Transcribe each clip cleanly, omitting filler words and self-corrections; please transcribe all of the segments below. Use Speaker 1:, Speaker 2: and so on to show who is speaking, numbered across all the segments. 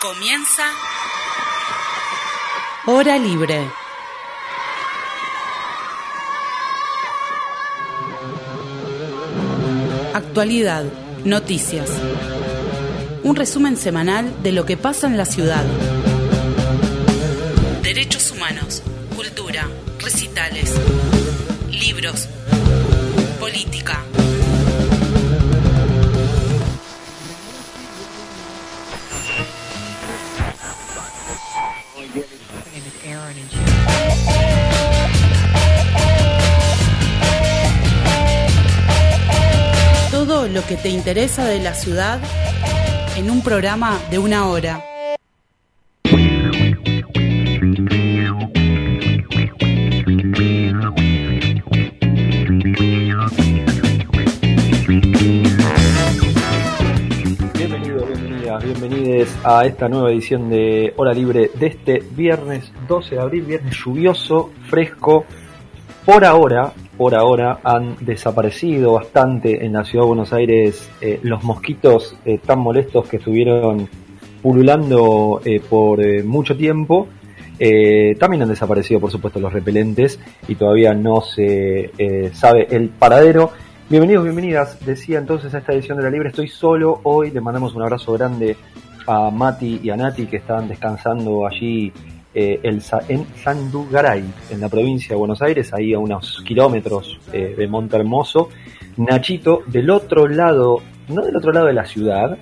Speaker 1: Comienza Hora Libre. Actualidad, noticias. Un resumen semanal de lo que pasa en la ciudad. Derechos humanos, cultura, recitales, libros, política. Todo lo que te interesa de la ciudad en un programa de 1 hora.
Speaker 2: Bienvenidos a esta nueva edición de Hora Libre de este viernes 12 de abril, viernes lluvioso, fresco. Por ahora han desaparecido bastante en la ciudad de Buenos Aires los mosquitos tan molestos que estuvieron pululando por mucho tiempo. También han desaparecido, por supuesto, los repelentes y todavía no se sabe el paradero. Bienvenidos, bienvenidas, decía entonces a esta edición de La Libre. Estoy solo hoy, le mandamos un abrazo grande a Mati y a Nati que están descansando allí en Sandugaray, en la provincia de Buenos Aires, ahí a unos kilómetros de Monte Hermoso. Nachito del otro lado, no del otro lado de la ciudad,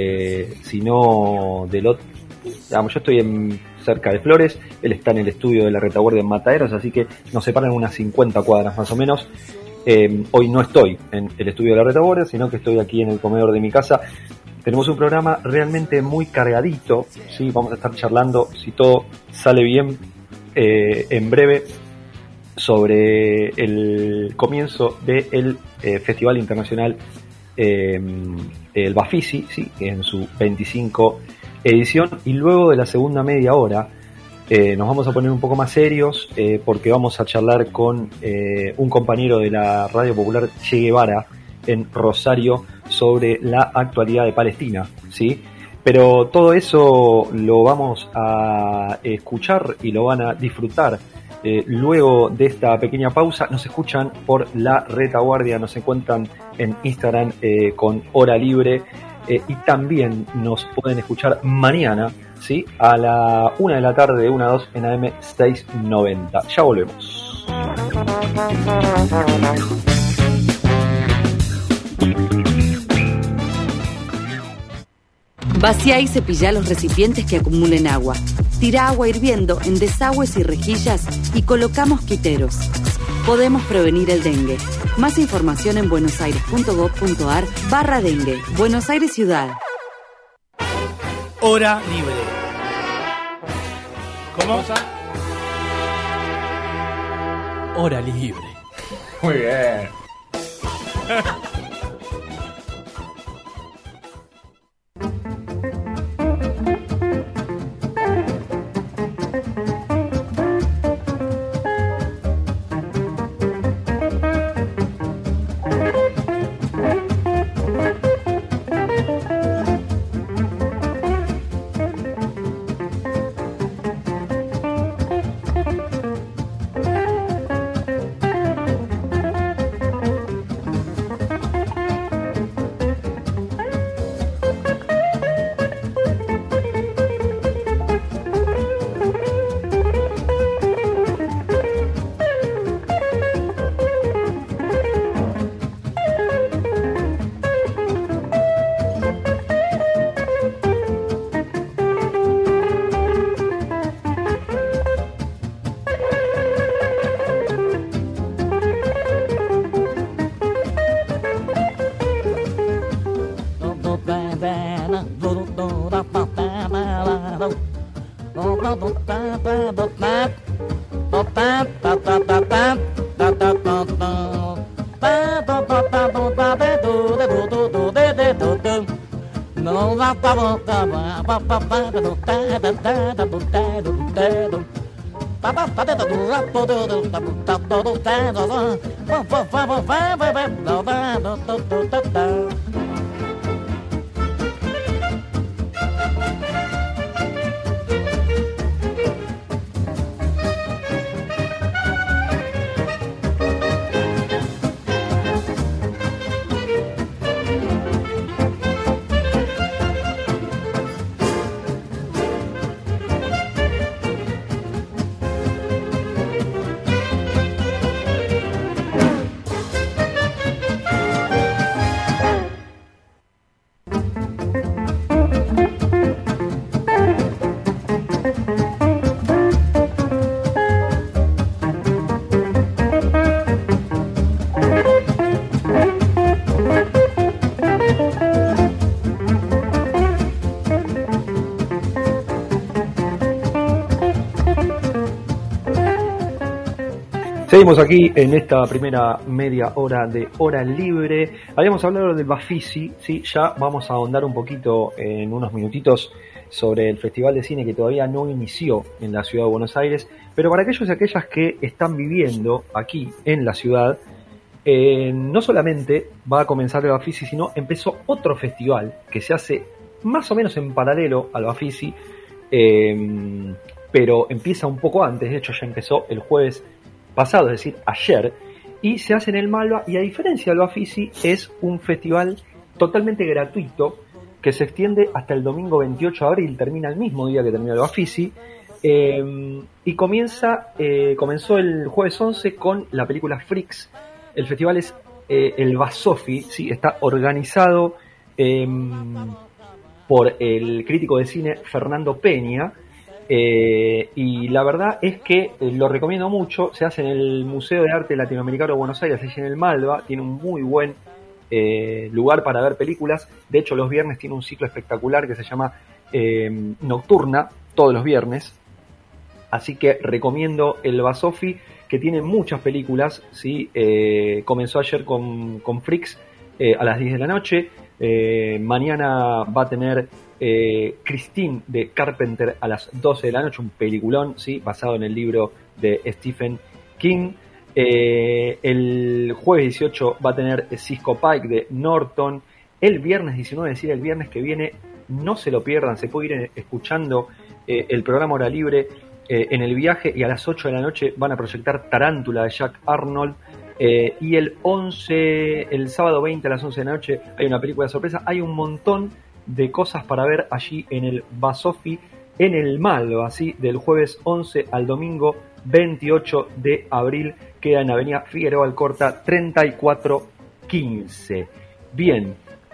Speaker 2: sino del otro, digamos, yo estoy cerca de Flores, él está en el estudio de la Retaguardia en Mataderos, así que nos separan unas 50 cuadras más o menos. Hoy no estoy en el estudio de la Retaguardia, sino que estoy aquí en el comedor de mi casa. Tenemos un programa realmente muy cargadito, ¿sí? Vamos a estar charlando, si todo sale bien, en breve, sobre el comienzo del Festival Internacional, el Bafisi, ¿sí? En su 25 edición. Y luego de la segunda media hora, nos vamos a poner un poco más serios porque vamos a charlar con un compañero de la Radio Popular Che Guevara en Rosario sobre la actualidad de Palestina, ¿sí? Pero todo eso lo vamos a escuchar y lo van a disfrutar luego de esta pequeña pausa. Nos escuchan por la Retaguardia, nos encuentran en Instagram con Hora Libre y también nos pueden escuchar mañana, ¿sí? A la 1 de la tarde, de 1 a 2 en AM 690. Ya volvemos.
Speaker 3: Vacía y cepilla los recipientes que acumulen agua. Tira agua hirviendo en desagües y rejillas y coloca mosquiteros. Podemos prevenir el dengue. Más información en buenosaires.gov.ar/dengue. Buenos Aires Ciudad.
Speaker 4: Hora Libre. ¿Cómo? Hora Libre.
Speaker 5: Muy bien.
Speaker 2: Seguimos aquí en esta primera media hora de Hora Libre. Habíamos hablado del Bafisi, ¿sí? Ya vamos a ahondar un poquito en unos minutitos sobre el Festival de Cine que todavía no inició en la ciudad de Buenos Aires, pero para aquellos y aquellas que están viviendo aquí en la ciudad, no solamente va a comenzar el Bafisi, sino empezó otro festival que se hace más o menos en paralelo al Bafisi, pero empieza un poco antes. De hecho ya empezó el jueves pasado, es decir, ayer, y se hace en el Malva, y a diferencia del Bafisi es un festival totalmente gratuito que se extiende hasta el domingo 28 de abril, termina el mismo día que termina el Bafisi, y comenzó el jueves 11 con la película Freaks. El festival es el Basofi, ¿sí? Está organizado por el crítico de cine Fernando Peña, y la verdad es que lo recomiendo mucho. Se hace en el Museo de Arte Latinoamericano de Buenos Aires, allí en el Malva. Tiene un muy buen lugar para ver películas. De hecho, los viernes tiene un ciclo espectacular que se llama Nocturna, todos los viernes. Así que recomiendo el Basofi, que tiene muchas películas, ¿sí? Comenzó ayer con Freaks a las 10 de la noche. Mañana va a tener Christine de Carpenter a las 12 de la noche, un peliculón, ¿sí? Basado en el libro de Stephen King. El jueves 18 va a tener Cisco Pike de Norton. El viernes 19, es decir, el viernes que viene, no se lo pierdan, se puede ir escuchando el programa Hora Libre en el viaje, y a las 8 de la noche van a proyectar Tarántula de Jack Arnold. Y el sábado 20 a las 11 de la noche hay una película de sorpresa. Hay un montón de cosas para ver allí en el Basofi, en el Malva, ¿sí? Del jueves 11 al domingo 28 de abril. Queda en Avenida Figueroa Alcorta 3415. Bien,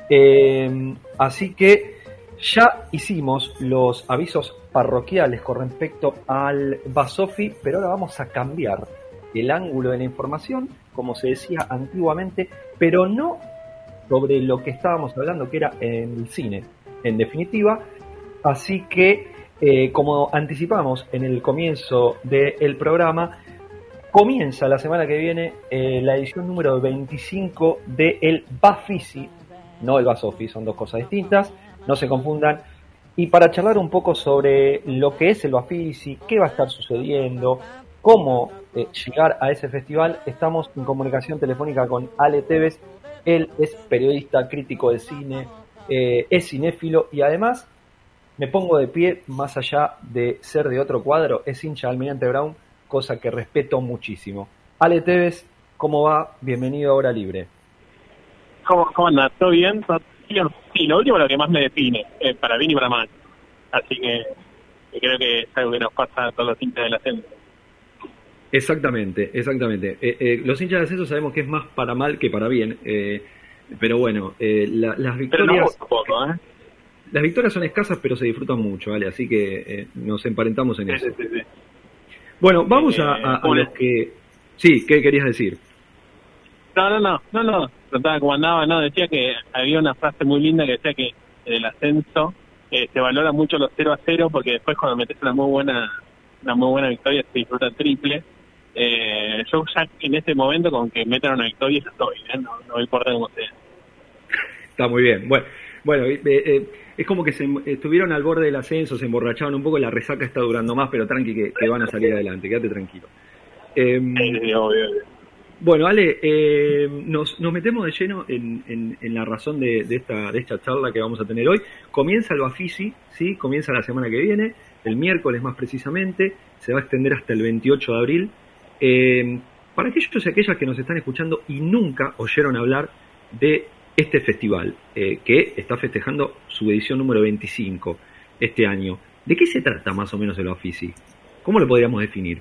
Speaker 2: así que ya hicimos los avisos parroquiales con respecto al Basofi, pero ahora vamos a cambiar el ángulo de la información, como se decía antiguamente, pero no sobre lo que estábamos hablando, que era en el cine, en definitiva. Así que, como anticipamos en el comienzo del programa, comienza la semana que viene la edición número 25 del Bafisi, no el Basofi, son dos cosas distintas, no se confundan. Y para charlar un poco sobre lo que es el Bafisi, qué va a estar sucediendo, cómo llegar a ese festival, estamos en comunicación telefónica con Ale Tevez. Él es periodista, crítico de cine, es cinéfilo, y además, me pongo de pie, más allá de ser de otro cuadro, es hincha de Almirante Brown, cosa que respeto muchísimo. Ale Tevez, ¿cómo va? Bienvenido a Hora Libre.
Speaker 6: ¿Cómo andas? ¿Todo bien? Sí, lo último es lo que más me define, para bien y para mal. Así que creo que es algo que nos pasa a todos los hinchas del ascenso.
Speaker 2: Exactamente. Los hinchas de ascenso sabemos que es más para mal que para bien, pero bueno, las victorias...
Speaker 6: Pero no,
Speaker 2: las victorias son escasas, pero se disfrutan mucho, ¿vale? Así que nos emparentamos en eso.
Speaker 6: Sí.
Speaker 2: Bueno, vamos a los que... Sí, ¿qué querías decir?
Speaker 6: No. Preguntaba cómo andaba, no, decía que había una frase muy linda que decía que en el ascenso se valora mucho los 0-0, porque después cuando metes una muy buena victoria se disfruta triple. Yo ya en este momento con que metan una victoria ya estoy, no importa cómo sea.
Speaker 2: Está muy bien. Bueno, es como que estuvieron al borde del ascenso, se emborracharon un poco, la resaca está durando más, pero tranqui que van a salir adelante, quédate tranquilo.
Speaker 6: Sí, obvio.
Speaker 2: Bueno, Ale, nos metemos de lleno en la razón de esta charla que vamos a tener hoy. Comienza el Bafisi, ¿sí? Comienza la semana que viene, el miércoles más precisamente, se va a extender hasta el 28 de abril. Para aquellos y aquellas que nos están escuchando y nunca oyeron hablar de este festival, que está festejando su edición número 25 este año, ¿de qué se trata más o menos el Bafisi? ¿Cómo lo podríamos definir?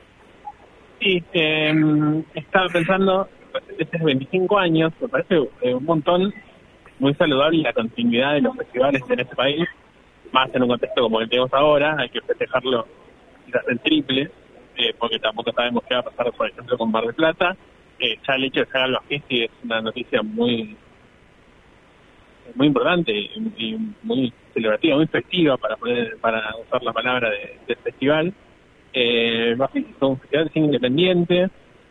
Speaker 6: Sí, estaba pensando, este es 25 años, me parece un montón, muy saludable la continuidad de los festivales en este país, más en un contexto como el que tenemos ahora. Hay que festejarlo quizás en triple, porque tampoco sabemos qué va a pasar, por ejemplo, con Mar del Plata. Ya el hecho de ser algo así es una noticia muy importante y muy celebrativa, muy festiva, para usar la palabra del festival. Es un festival de cine independiente,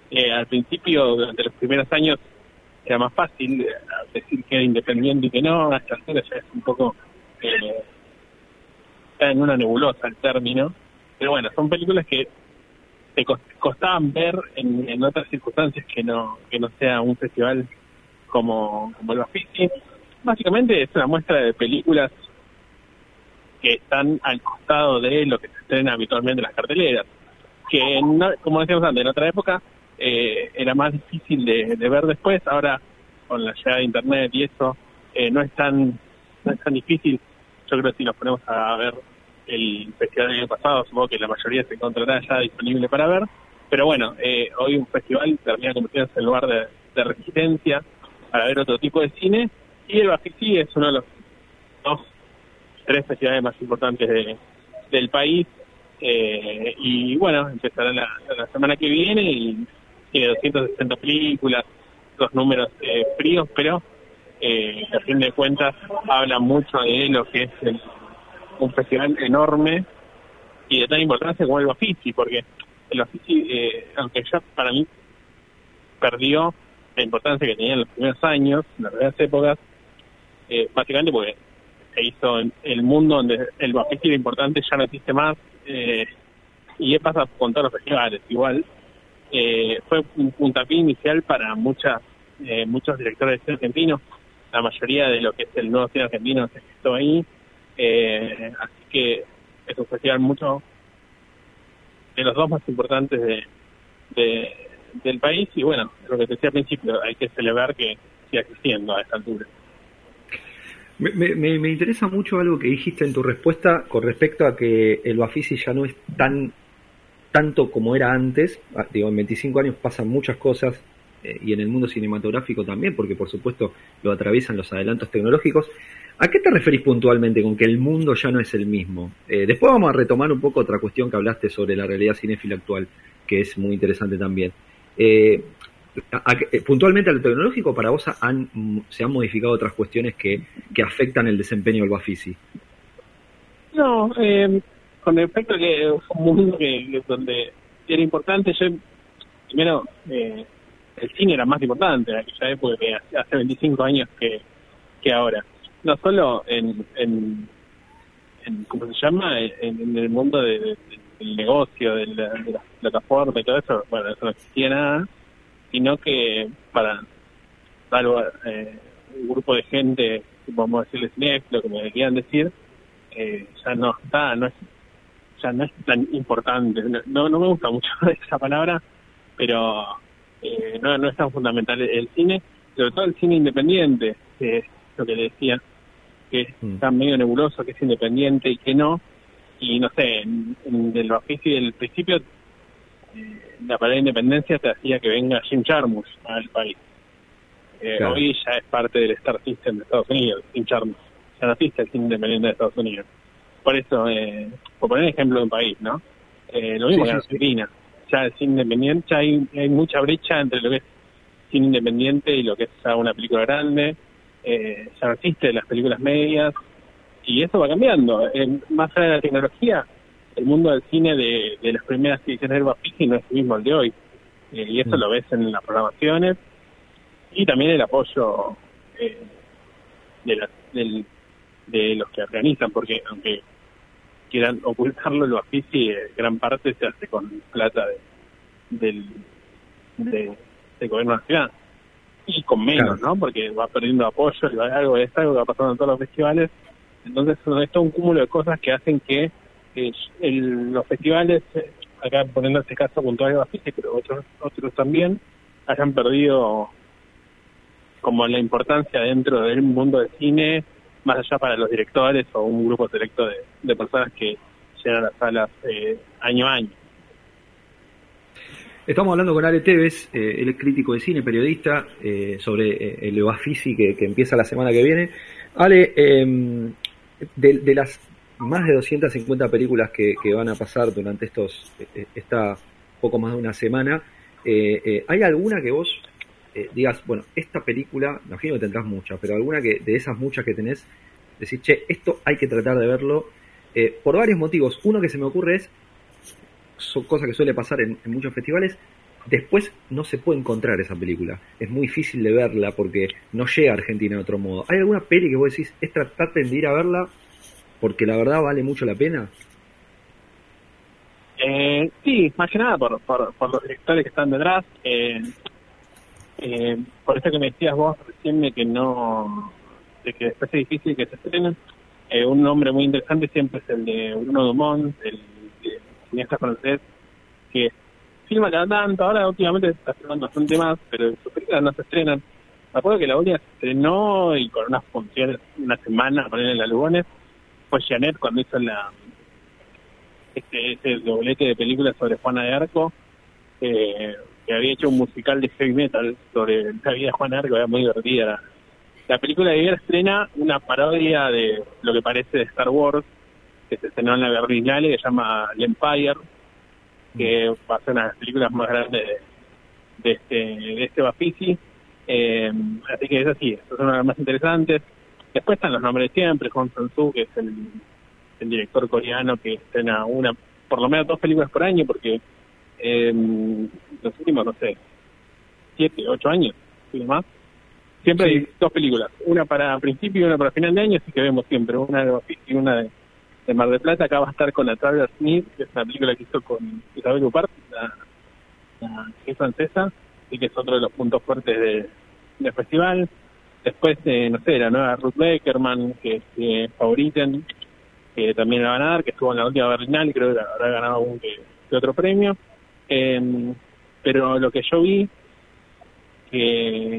Speaker 6: Al principio, durante los primeros años, era más fácil decir que era independiente y que no. A esta altura ya es un poco... está en una nebulosa el término. Pero bueno, son películas que te costaban ver en otras circunstancias que no sea un festival como el Bafisi. Básicamente es una muestra de películas que están al costado de lo que se estrena habitualmente en las carteleras, que como decíamos antes, en otra época era más difícil de ver después. Ahora con la llegada de internet y eso no es tan difícil. Yo creo que si nos ponemos a ver el festival del año pasado, supongo que la mayoría se encontrará ya disponible para ver, pero bueno, hoy un festival termina convirtiéndose en lugar de resistencia para ver otro tipo de cine, y el Bafisi es uno de los 3 festivales más importantes del país, y bueno, empezará la semana que viene y tiene 260 películas, los números fríos, pero a fin de cuentas habla mucho de lo que es un festival enorme y de tan importancia como el Bafisi, porque el Bafisi, aunque ya para mí perdió la importancia que tenía en los primeros años, en las primeras épocas, básicamente porque se hizo en el mundo donde el Bafisi era importante, ya no existe más, y pasa con todos los festivales igual. Fue un puntapié inicial para muchos directores de cine argentinos. La mayoría de lo que es el nuevo cine argentino se gestó ahí, así que es un festival mucho de los 2 más importantes del país, y bueno, lo que te decía al principio, hay que celebrar que siga existiendo a esta altura.
Speaker 2: Me interesa mucho algo que dijiste en tu respuesta con respecto a que el Bafisi ya no es tanto como era antes. Digo, en 25 años pasan muchas cosas, y en el mundo cinematográfico también, porque por supuesto lo atraviesan los adelantos tecnológicos. ¿A qué te referís puntualmente con que el mundo ya no es el mismo? Después vamos a retomar un poco otra cuestión que hablaste sobre la realidad cinéfila actual, que es muy interesante también. Puntualmente a lo tecnológico, para vos se han modificado otras cuestiones que afectan el desempeño del Bafisi.
Speaker 6: No, con respecto a que es un mundo donde era importante, primero, el cine era más importante en aquella época que hace 25 años que ahora. No solo en ¿cómo se llama? En el mundo del negocio, de la plataforma y todo eso, bueno, eso no existía nada, sino que para un grupo de gente, vamos a decirle cinéfilo, como le quieran decir, ya no es tan importante. No me gusta mucho esa palabra, pero no es tan fundamental el cine, sobre todo el cine independiente, que es lo que le decía, que está medio nebuloso, que es independiente y que no. Y no sé, en el Bafisi del principio, la palabra independencia te hacía que venga Jim Jarmusch al país. Claro. Hoy ya es parte del Star System de Estados Unidos, Jim Jarmusch. Ya no existe el cine independiente de Estados Unidos. Por eso, por poner ejemplo de un país, ¿no? Lo mismo que en Argentina. Ya el cine independiente, ya hay mucha brecha entre lo que es cine independiente y lo que es ya una película grande. Ya no existe las películas medias, y eso va cambiando. Más allá de la tecnología, el mundo del cine de las primeras ediciones del Bafisi no es el mismo el de hoy, y eso lo ves en las programaciones y también el apoyo de los que organizan, porque aunque quieran ocultarlo, el Bafisi gran parte se hace con plata del gobierno nacional, y con menos, claro, ¿no? Porque va perdiendo apoyo, y algo que va pasando en todos los festivales. Entonces es todo un cúmulo de cosas que hacen que los festivales, acá poniendo este caso puntual de Bafisi, pero otros también, hayan perdido como la importancia dentro del mundo del cine, más allá para los directores o un grupo selecto de personas que llenan las salas año a año.
Speaker 2: Estamos hablando con Ale Tevez, él es crítico de cine, periodista, sobre el Bafisi que empieza la semana que viene. Ale, de las más de 250 películas que van a pasar durante esta poco más de una semana, ¿hay alguna que vos digas, bueno, esta película, imagino que tendrás muchas, pero alguna que de esas muchas que tenés, decís, che, esto hay que tratar de verlo, por varios motivos? Uno que se me ocurre son cosas que suele pasar en muchos festivales, después no se puede encontrar esa película. Es muy difícil de verla porque no llega a Argentina de otro modo. ¿Hay alguna peli que vos decís, traten de ir a verla porque la verdad vale mucho la pena?
Speaker 6: Sí, más que nada por los directores que están detrás. Por eso que me decías vos recién de que después es difícil que se estrenen. Un nombre muy interesante siempre es el de Bruno Dumont, el cineasta francés, que filma cada tanto. Ahora últimamente está filmando bastante más, pero sus películas no se estrenan. Me acuerdo que la última se estrenó y con unas funciones, una semana, ponerle en la Lugones, fue Janet cuando hizo ese doblete de películas sobre Juana de Arco, que había hecho un musical de heavy metal sobre la vida de Juana de Arco, era muy divertida. La película de ayer estrena una parodia de lo que parece de Star Wars, que se estrenó en la Berlinale, que se llama The Empire, que va a ser una de las películas más grandes de este Bafisi. Así que es así, esas son las más interesantes. Después están los nombres de siempre, Hong Sang-soo, que es el director coreano que estrena por lo menos 2 películas por año, porque los últimos, no sé, 7, 8 años, ¿sí más? Siempre hay 2 películas, una para principio y una para final de año, así que vemos siempre una de Bafisi y una de Mar del Plata. Acá va a estar con la Traveler Smith, que es una película que hizo con Isabel Huppert, la que es francesa, y que es otro de los puntos fuertes del festival. Después, no sé, la nueva Ruth Beckerman, que es Favoriten, que también la van a dar, que estuvo en la última Berlinale y creo que habrá ganado algún que otro premio. Pero lo que yo vi que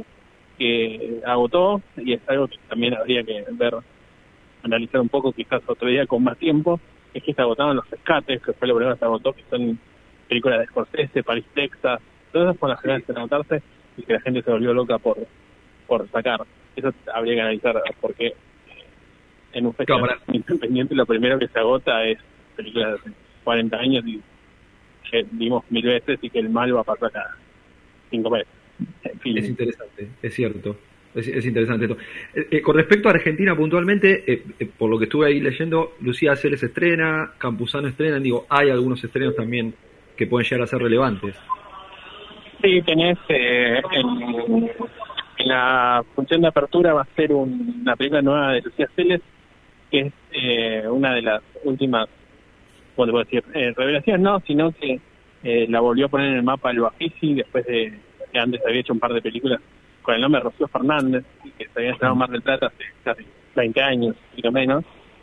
Speaker 6: agotó, y es algo que también habría que analizar un poco quizás otro día con más tiempo, es que se agotaron Los Rescates, que fue lo primero que se agotó, que son películas de Scorsese, París, Texas, todas esas fueron las primeras en agotarse y que la gente se volvió loca por sacar. Eso habría que analizar porque en un festival independiente lo primero que se agota es películas de hace 40 años y que vimos 1000 veces y que el mal va a pasar cada 5 meses. En fin.
Speaker 2: Es interesante, es cierto. Es interesante esto. Con respecto a Argentina puntualmente, por lo que estuve ahí leyendo, Lucía Celes estrena, Campuzano estrena, hay algunos estrenos también que pueden llegar a ser relevantes.
Speaker 6: Sí, tenés en la función de apertura va a ser una película nueva de Lucía Celes, que es una de las últimas, ¿cómo te puedo decir? Revelaciones no, sino que la volvió a poner en el mapa el Bafisi después de que antes había hecho un par de películas con el nombre de Rocío Fernández, que se había estrenado en Mar del Plata hace casi 20 años, y menos.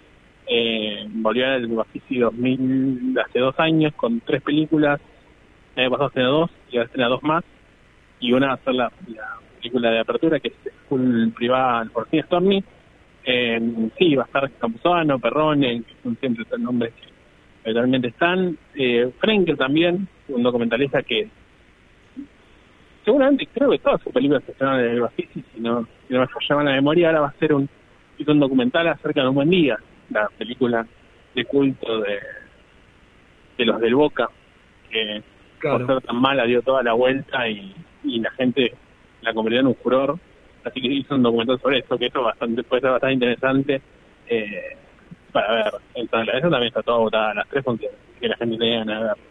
Speaker 6: Volvió al Bafisi 2000 hace 2 años con 3 películas. El año pasado estrenó 2 y ahora estrena 2 más, y una va a ser la película de apertura, que es Full Privada por Cine Stormy. Sí, va a estar Campuzano, Perrone, que son siempre esos nombres que realmente están. Frenkel también, un documentalista que seguramente creo que todas sus películas se estrenaron en el Bafisi, si no me falla la memoria. Ahora va a ser un documental acerca de Un Buen Día, la película de culto de los del Boca, que por ser tan mala dio toda la vuelta y la gente la convirtió en un furor. Así que hizo un documental sobre eso, que eso puede ser bastante interesante para ver. Entonces, eso también está toda agotada, las 3 funciones, que la gente tenga ganas de ver.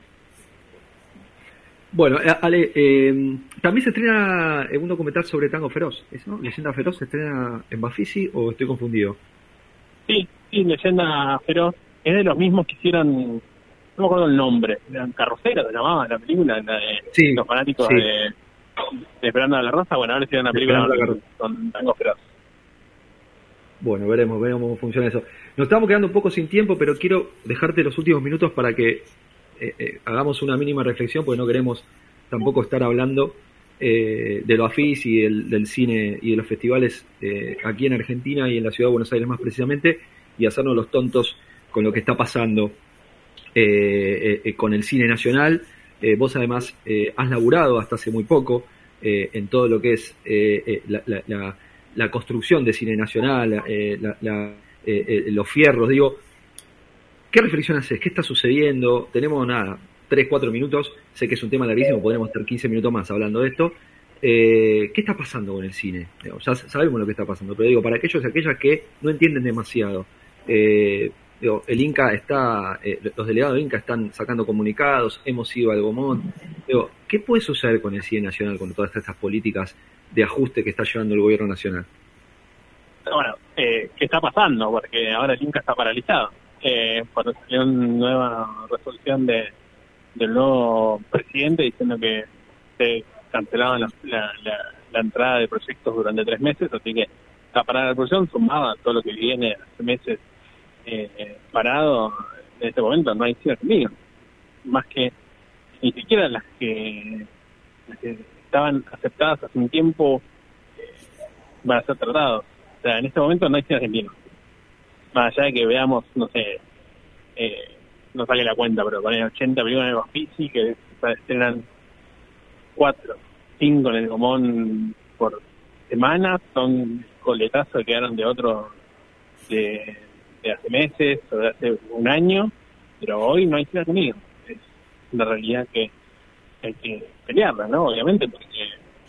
Speaker 2: Bueno, Ale, también se estrena un documental sobre Tango Feroz, ¿no? ¿Leyenda Feroz se estrena en Bafisi o estoy confundido?
Speaker 6: Sí, Leyenda Feroz es de los mismos que hicieron, no me acuerdo el nombre, Carrocera se llamaba la película, la de los fanáticos de Esperando a la Rosa. Bueno, ahora hicieron una película con Tango Feroz. Bueno,
Speaker 2: veremos cómo funciona eso. Nos estamos quedando un poco sin tiempo, pero quiero dejarte los últimos minutos para que hagamos una mínima reflexión, porque no queremos tampoco estar hablando de los AFIS y del cine y de los festivales aquí en Argentina y en la ciudad de Buenos Aires más precisamente, y hacernos los tontos con lo que está pasando con el cine nacional. Vos además has laburado hasta hace muy poco en todo lo que es la construcción de cine nacional, los fierros. ¿Qué reflexión haces? ¿Qué está sucediendo? Tenemos 3-4 minutos. Sé que es un tema larguísimo, podremos estar 15 minutos más hablando de esto. ¿Qué está pasando con el cine? Ya sabemos lo que está pasando, pero para aquellos y aquellas que no entienden demasiado. El Inca los delegados del Inca están sacando comunicados, hemos ido al Gomón. Digo, ¿qué puede suceder con el cine nacional, con todas estas políticas de ajuste que está llevando el gobierno nacional?
Speaker 6: Bueno, ¿qué está pasando? Porque ahora el Inca está paralizado. Cuando salió una nueva resolución del nuevo presidente diciendo que se cancelaban la entrada de proyectos durante 3 meses, así que está parada la producción, sumada a todo lo que viene hace meses parado. En este momento no hay cine argentino, más que ni siquiera las que estaban aceptadas hace un tiempo van a ser tratados. O sea, en este momento no hay cine argentino. Más allá de que veamos, no sé, no saque la cuenta, pero ponen 80 películas de Bafisi que se estrenan 4, 5 en el Gomón por semana, son coletazos que quedaron de otro de hace meses o de hace un año, pero hoy no hay cine argentino. Es una realidad que hay que pelearla, ¿no? Obviamente, porque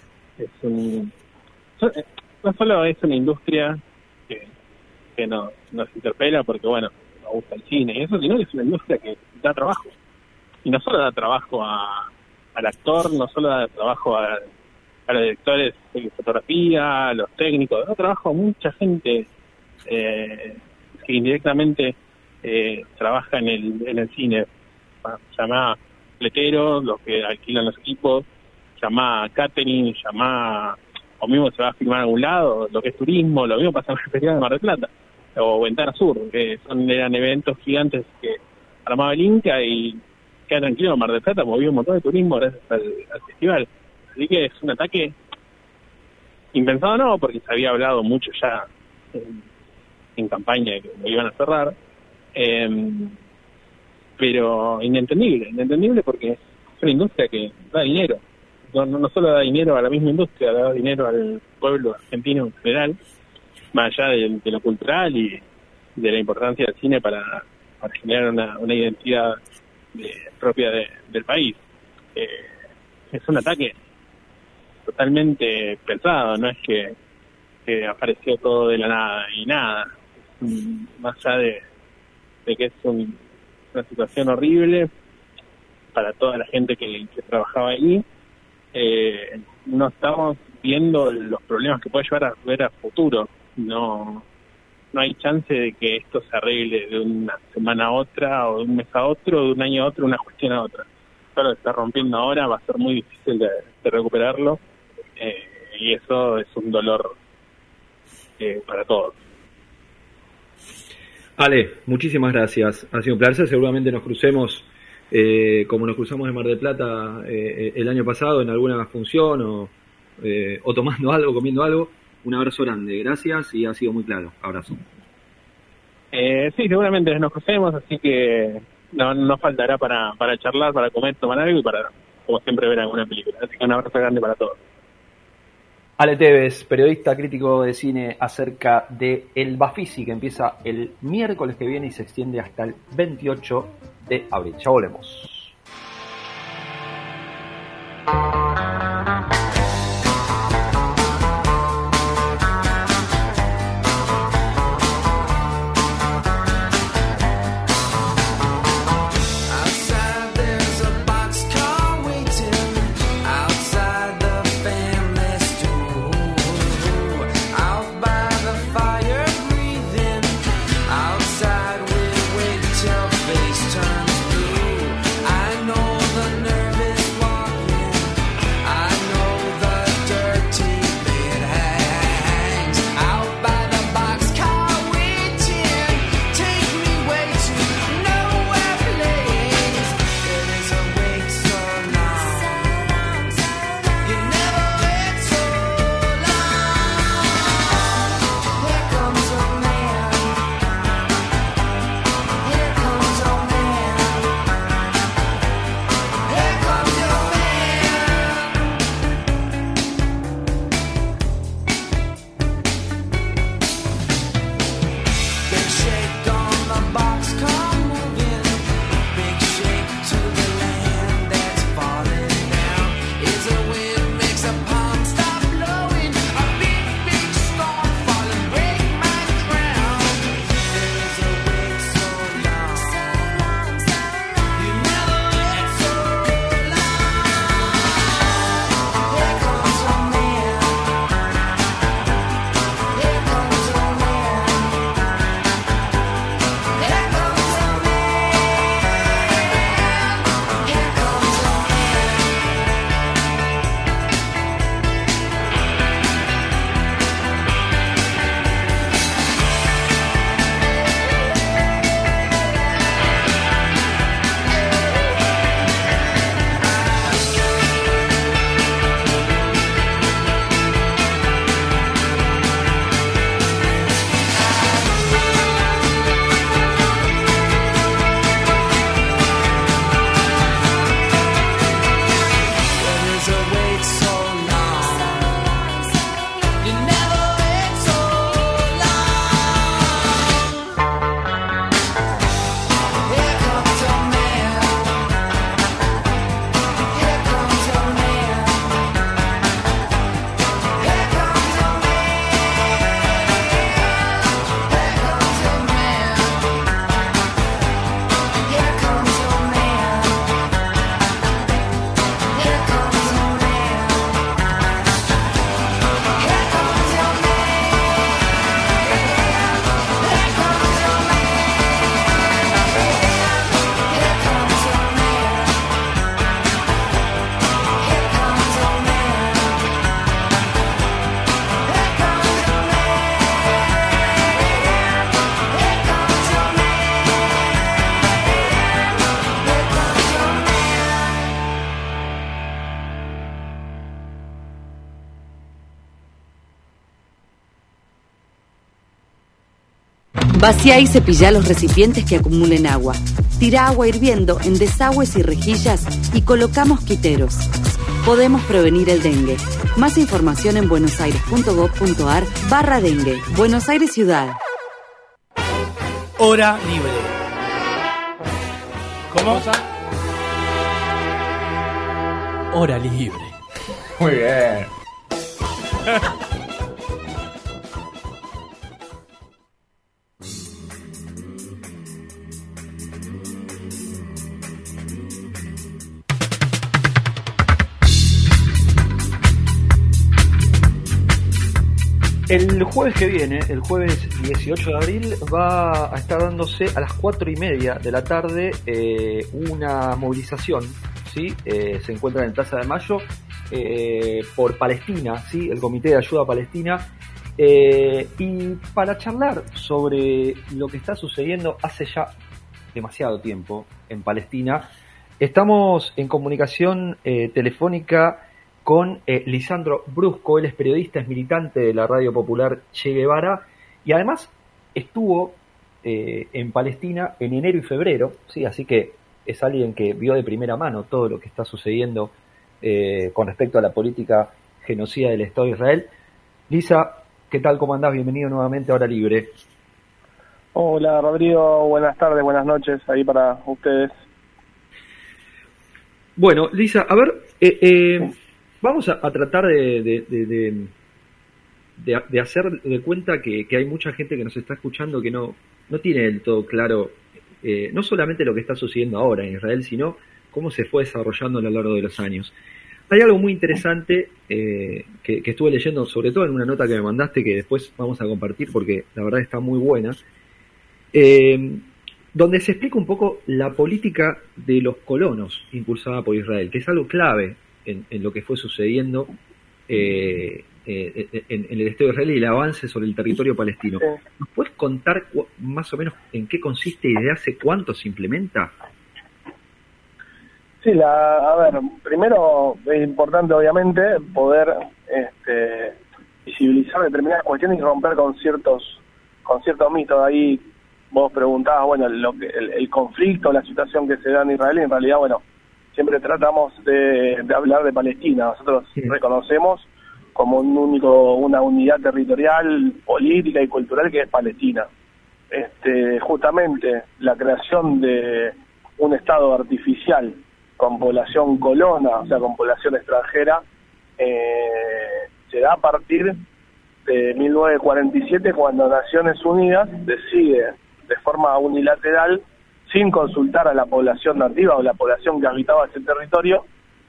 Speaker 6: no solo es una industria que nos interpela porque, bueno, nos gusta el cine y eso, sino que es una industria que da trabajo. Y no solo da trabajo al actor, no solo da trabajo a los directores de fotografía, a los técnicos, da trabajo a mucha gente que indirectamente trabaja en el cine. Llamá fleteros, los que alquilan los equipos, llamá catering, llamá, o mismo se va a filmar a algún lado, lo que es turismo, lo mismo pasa en el Festival de Mar del Plata, o Ventana Sur, que eran eventos gigantes que armaba el Inca y queda tranquilo, Mar del Plata movió un montón de turismo gracias al festival. Así que es un ataque impensado, no, porque se había hablado mucho ya en campaña de que lo iban a cerrar, pero inentendible porque es una industria que da dinero. No solo da dinero a la misma industria, da dinero al pueblo argentino en general, más allá de lo cultural y de la importancia del cine para generar una identidad propia del país. Es un ataque totalmente pensado, no es que apareció todo de la nada y nada. Más allá de que es una situación horrible para toda la gente que trabajaba ahí, no estamos viendo los problemas que puede llevar a ver a futuro. No hay chance de que esto se arregle de una semana a otra, o de un mes a otro, de un año a otro, una cuestión a otra. Todo lo que está rompiendo ahora va a ser muy difícil de recuperarlo, y eso es un dolor para todos.
Speaker 2: Ale, muchísimas gracias. Ha sido un placer. Seguramente nos crucemos como nos cruzamos en Mar del Plata el año pasado en alguna función o tomando algo, comiendo algo. Un abrazo grande, gracias, y ha sido muy claro. Abrazo.
Speaker 6: Sí, seguramente nos crucemos, así que no faltará para charlar, para comer, tomar algo y para, como siempre, ver alguna película. Así que un abrazo grande para todos.
Speaker 2: Ale Tevez, periodista crítico de cine, acerca de el Bafisi, que empieza el miércoles que viene y se extiende hasta el 28 de abril. Ya volvemos.
Speaker 3: Vacía y cepilla los recipientes que acumulen agua. Tira agua hirviendo en desagües y rejillas y coloca mosquiteros. Podemos prevenir el dengue. Más información en buenosaires.gov.ar/dengue. Buenos Aires Ciudad.
Speaker 4: Hora libre. ¿Cómo? Hora libre.
Speaker 5: Muy bien.
Speaker 2: El jueves que viene, el jueves 18 de abril, va a estar dándose a las 4:30 de la tarde una movilización, ¿sí? Se encuentra en Plaza de Mayo por Palestina, ¿sí? El Comité de Ayuda a Palestina, y para charlar sobre lo que está sucediendo hace ya demasiado tiempo en Palestina, estamos en comunicación telefónica con Lisandro Brusco. Él es periodista, es militante de la Radio Popular Che Guevara y además estuvo en Palestina en enero y febrero, ¿sí? Así que es alguien que vio de primera mano todo lo que está sucediendo con respecto a la política genocida del Estado de Israel. Lisa, ¿qué tal? ¿Cómo andás? Bienvenido nuevamente a Hora Libre.
Speaker 7: Hola Rodrigo, buenas tardes, buenas noches ahí para ustedes.
Speaker 2: Bueno, Lisa, a ver, vamos a tratar de hacer de cuenta que hay mucha gente que nos está escuchando que no tiene del todo claro no solamente lo que está sucediendo ahora en Israel, sino cómo se fue desarrollando a lo largo de los años. Hay algo muy interesante que estuve leyendo, sobre todo en una nota que me mandaste, que después vamos a compartir porque la verdad está muy buena, donde se explica un poco la política de los colonos impulsada por Israel, que es algo clave en lo que fue sucediendo en el Estado de Israel y el avance sobre el territorio palestino. ¿Nos puedes contar más o menos en qué consiste y de hace cuánto se implementa?
Speaker 7: Sí, a ver, primero es importante obviamente poder visibilizar determinadas cuestiones y romper con ciertos mitos. Ahí vos preguntabas, bueno, el conflicto, la situación que se da en Israel, y en realidad, bueno, siempre tratamos de hablar de Palestina. Nosotros reconocemos como una unidad territorial, política y cultural que es Palestina. Justamente la creación de un Estado artificial con población colona, o sea, con población extranjera, se da a partir de 1947, cuando Naciones Unidas decide de forma unilateral, sin consultar a la población nativa o la población que habitaba ese territorio,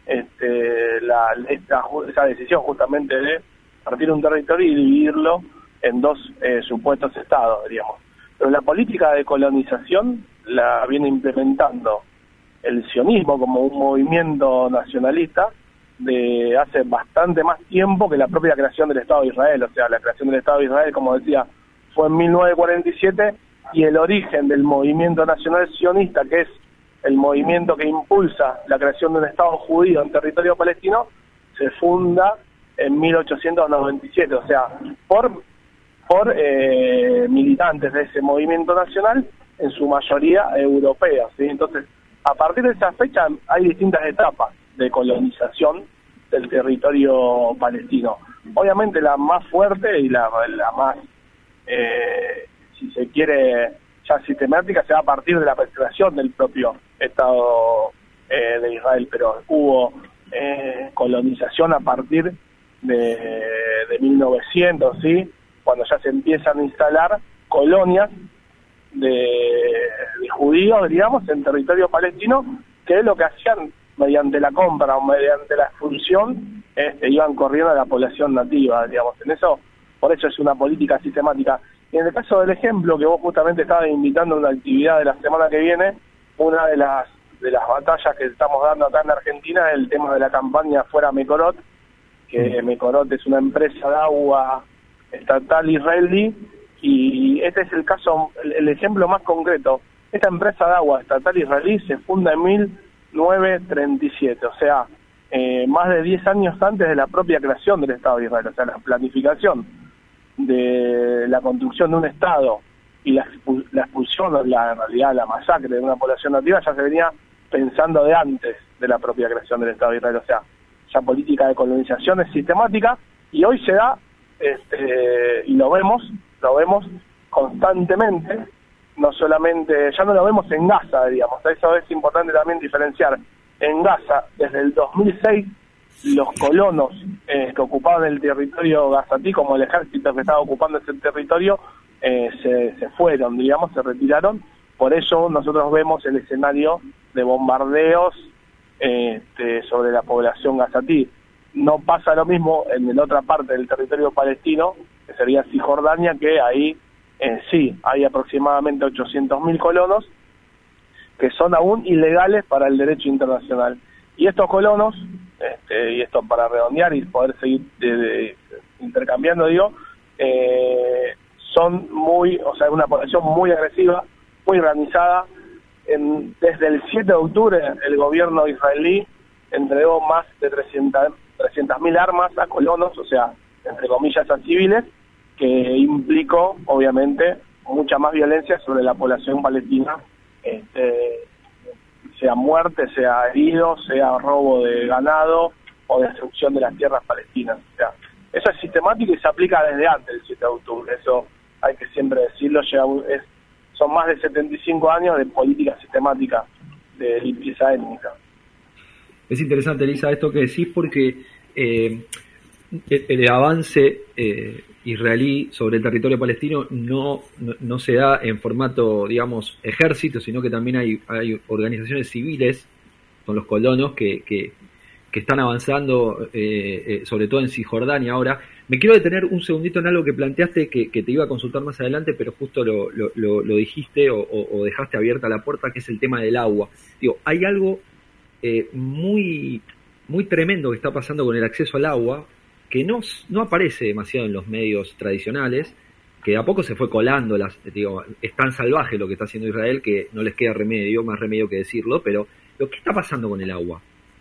Speaker 7: esa decisión justamente de partir un territorio y dividirlo en dos supuestos estados, digamos. Pero la política de colonización la viene implementando el sionismo como un movimiento nacionalista de hace bastante más tiempo que la propia creación del Estado de Israel. O sea, la creación del Estado de Israel, como decía, fue en 1947, y el origen del movimiento nacional sionista, que es el movimiento que impulsa la creación de un Estado judío en territorio palestino, se funda en 1897, o sea, por militantes de ese movimiento nacional, en su mayoría europeos, ¿sí? Entonces, a partir de esa fecha hay distintas etapas de colonización del territorio palestino. Obviamente la más fuerte y la más, si se quiere, ya sistemática, se da a partir de la creación del propio Estado de Israel, pero hubo colonización a partir de 1900, ¿sí? Cuando ya se empiezan a instalar colonias de judíos, digamos, en territorio palestino, que es lo que hacían mediante la compra o mediante la expulsión, iban corriendo a la población nativa, digamos. Por eso es una política sistemática. Y en el caso del ejemplo que vos justamente estabas invitando a una actividad de la semana que viene, una de las batallas que estamos dando acá en Argentina es el tema de la campaña Fuera Mekorot, que Mekorot es una empresa de agua estatal israelí, y este es el caso, el ejemplo más concreto. Esta empresa de agua estatal israelí se funda en 1937, o sea, más de 10 años antes de la propia creación del Estado de Israel. O sea, la planificación de la construcción de un Estado y la expulsión, en realidad la masacre de una población nativa ya se venía pensando de antes de la propia creación del Estado de Israel. O sea, esa política de colonización es sistemática y hoy se da, y lo vemos constantemente, no solamente, ya no lo vemos en Gaza, digamos, eso es importante también diferenciar. En Gaza, desde el 2006, los colonos que ocupaban el territorio gazatí, como el ejército que estaba ocupando ese territorio, se fueron, digamos, se retiraron. Por eso nosotros vemos el escenario de bombardeos sobre la población gazatí. No pasa lo mismo en la otra parte del territorio palestino, que sería Cisjordania, que ahí sí, hay aproximadamente 800.000 colonos que son aún ilegales para el derecho internacional. Y estos colonos, y esto para redondear y poder seguir intercambiando, digo, son una población muy agresiva, muy organizada. Desde el 7 de octubre el gobierno israelí entregó más de 300.000 armas a colonos, o sea, entre comillas, a civiles, que implicó, obviamente, mucha más violencia sobre la población palestina, sea muerte, sea herido, sea robo de ganado o destrucción de las tierras palestinas. O sea, eso es sistemático y se aplica desde antes del 7 de octubre, eso hay que siempre decirlo, son más de 75 años de política sistemática de limpieza étnica.
Speaker 2: Es interesante, Elisa, esto que decís, porque el avance israelí sobre el territorio palestino no se da en formato, digamos, ejército, sino que también hay organizaciones civiles, son los colonos, que están avanzando, sobre todo en Cisjordania. Ahora, me quiero detener un segundito en algo que planteaste, que te iba a consultar más adelante, pero justo lo dijiste o dejaste abierta la puerta, que es el tema del agua. Digo, hay algo muy, muy tremendo que está pasando con el acceso al agua, que no aparece demasiado en los medios tradicionales, que de a poco se fue colando, es tan salvaje lo que está haciendo Israel que no les queda más remedio que decirlo, pero ¿qué está pasando con el agua?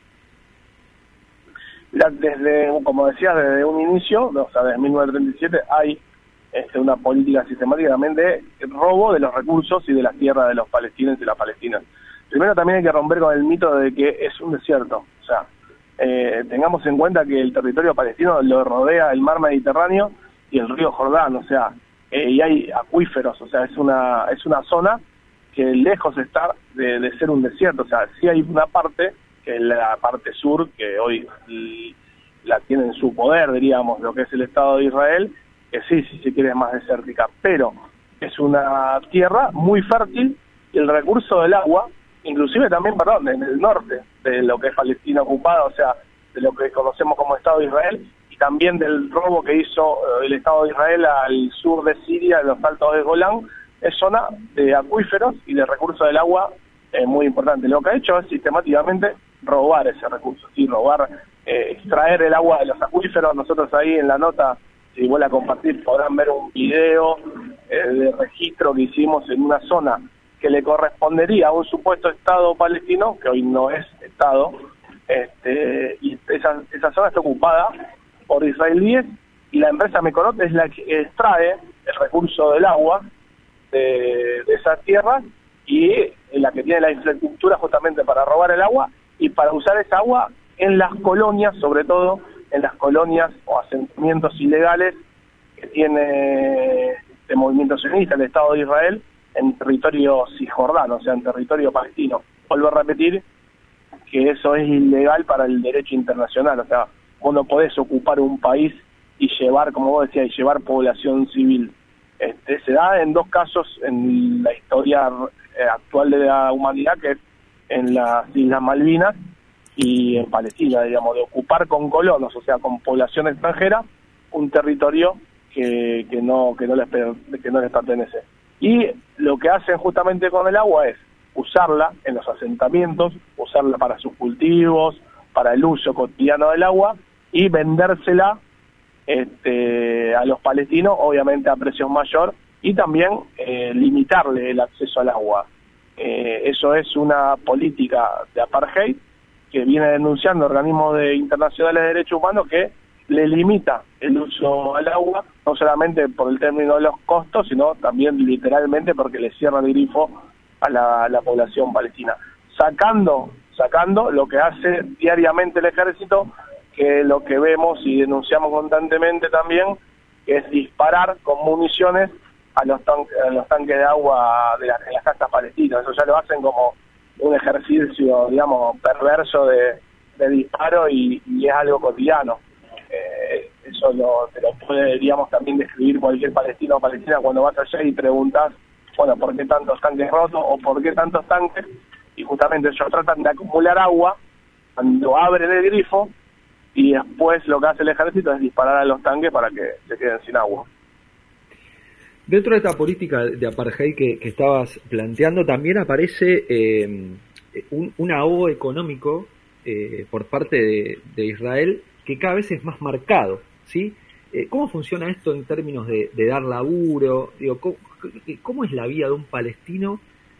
Speaker 7: Como decías, desde un inicio, o sea, desde 1937, hay una política sistemática también de robo de los recursos y de las tierras de los palestinos y las palestinas. Primero también hay que romper con el mito de que es un desierto, o sea, tengamos en cuenta que el territorio palestino lo rodea el mar Mediterráneo y el río Jordán, o sea, y hay acuíferos, o sea, es una zona que lejos está de ser un desierto. O sea, sí hay una parte, que es la parte sur, que hoy la tiene en su poder, diríamos, lo que es el Estado de Israel, que sí, si se quiere, es más desértica, pero es una tierra muy fértil y el recurso del agua, inclusive también, en el norte de lo que es Palestina ocupada, o sea, de lo que conocemos como Estado de Israel, y también del robo que hizo el Estado de Israel al sur de Siria, en los altos de Golán, es zona de acuíferos y de recursos del agua muy importante. Lo que ha hecho es sistemáticamente robar ese recurso, ¿sí? Extraer el agua de los acuíferos. Nosotros ahí en la nota, si vuelvo a compartir, podrán ver un video de registro que hicimos en una zona que le correspondería a un supuesto Estado palestino, que hoy no es Estado, y esa zona está ocupada por israelíes, y la empresa Mekorot es la que extrae el recurso del agua de esas tierras, y la que tiene la infraestructura justamente para robar el agua y para usar esa agua en las colonias, sobre todo en las colonias o asentamientos ilegales que tiene el movimiento sionista, el Estado de Israel, en territorio cisjordano, o sea, en territorio palestino. Vuelvo a repetir que eso es ilegal para el derecho internacional, o sea, vos no podés ocupar un país y llevar, como vos decías, y llevar población civil. Se da en dos casos en la historia actual de la humanidad, que es en las Islas Malvinas y en Palestina, digamos, de ocupar con colonos, o sea, con población extranjera, un territorio que no les pertenece. Y lo que hacen justamente con el agua es usarla en los asentamientos, usarla para sus cultivos, para el uso cotidiano del agua, y vendérsela a los palestinos, obviamente a precios mayor, y también limitarle el acceso al agua. Eso es una política de apartheid que viene denunciando organismos internacionales de derechos humanos, que le limita el uso al agua, no solamente por el término de los costos, sino también literalmente porque le cierra el grifo a la población palestina. Sacando lo que hace diariamente el ejército, que lo que vemos y denunciamos constantemente también, que es disparar con municiones a los tanques de agua de las casas palestinas. Eso ya lo hacen como un ejercicio, digamos, perverso de disparo y es algo cotidiano. Eso te lo puede, digamos, también describir cualquier palestino o palestina cuando vas allá y preguntas, bueno, ¿por qué tantos tanques rotos o por qué tantos tanques? Y justamente ellos tratan de acumular agua cuando abren el grifo y después lo que hace el ejército es disparar a los tanques para que se queden sin agua.
Speaker 2: Dentro de esta política de apartheid que estabas planteando, también aparece un ahogo económico por parte de Israel que cada vez es más marcado, ¿sí? ¿Cómo funciona esto en términos de dar laburo? Digo, ¿cómo es la vida de un palestino?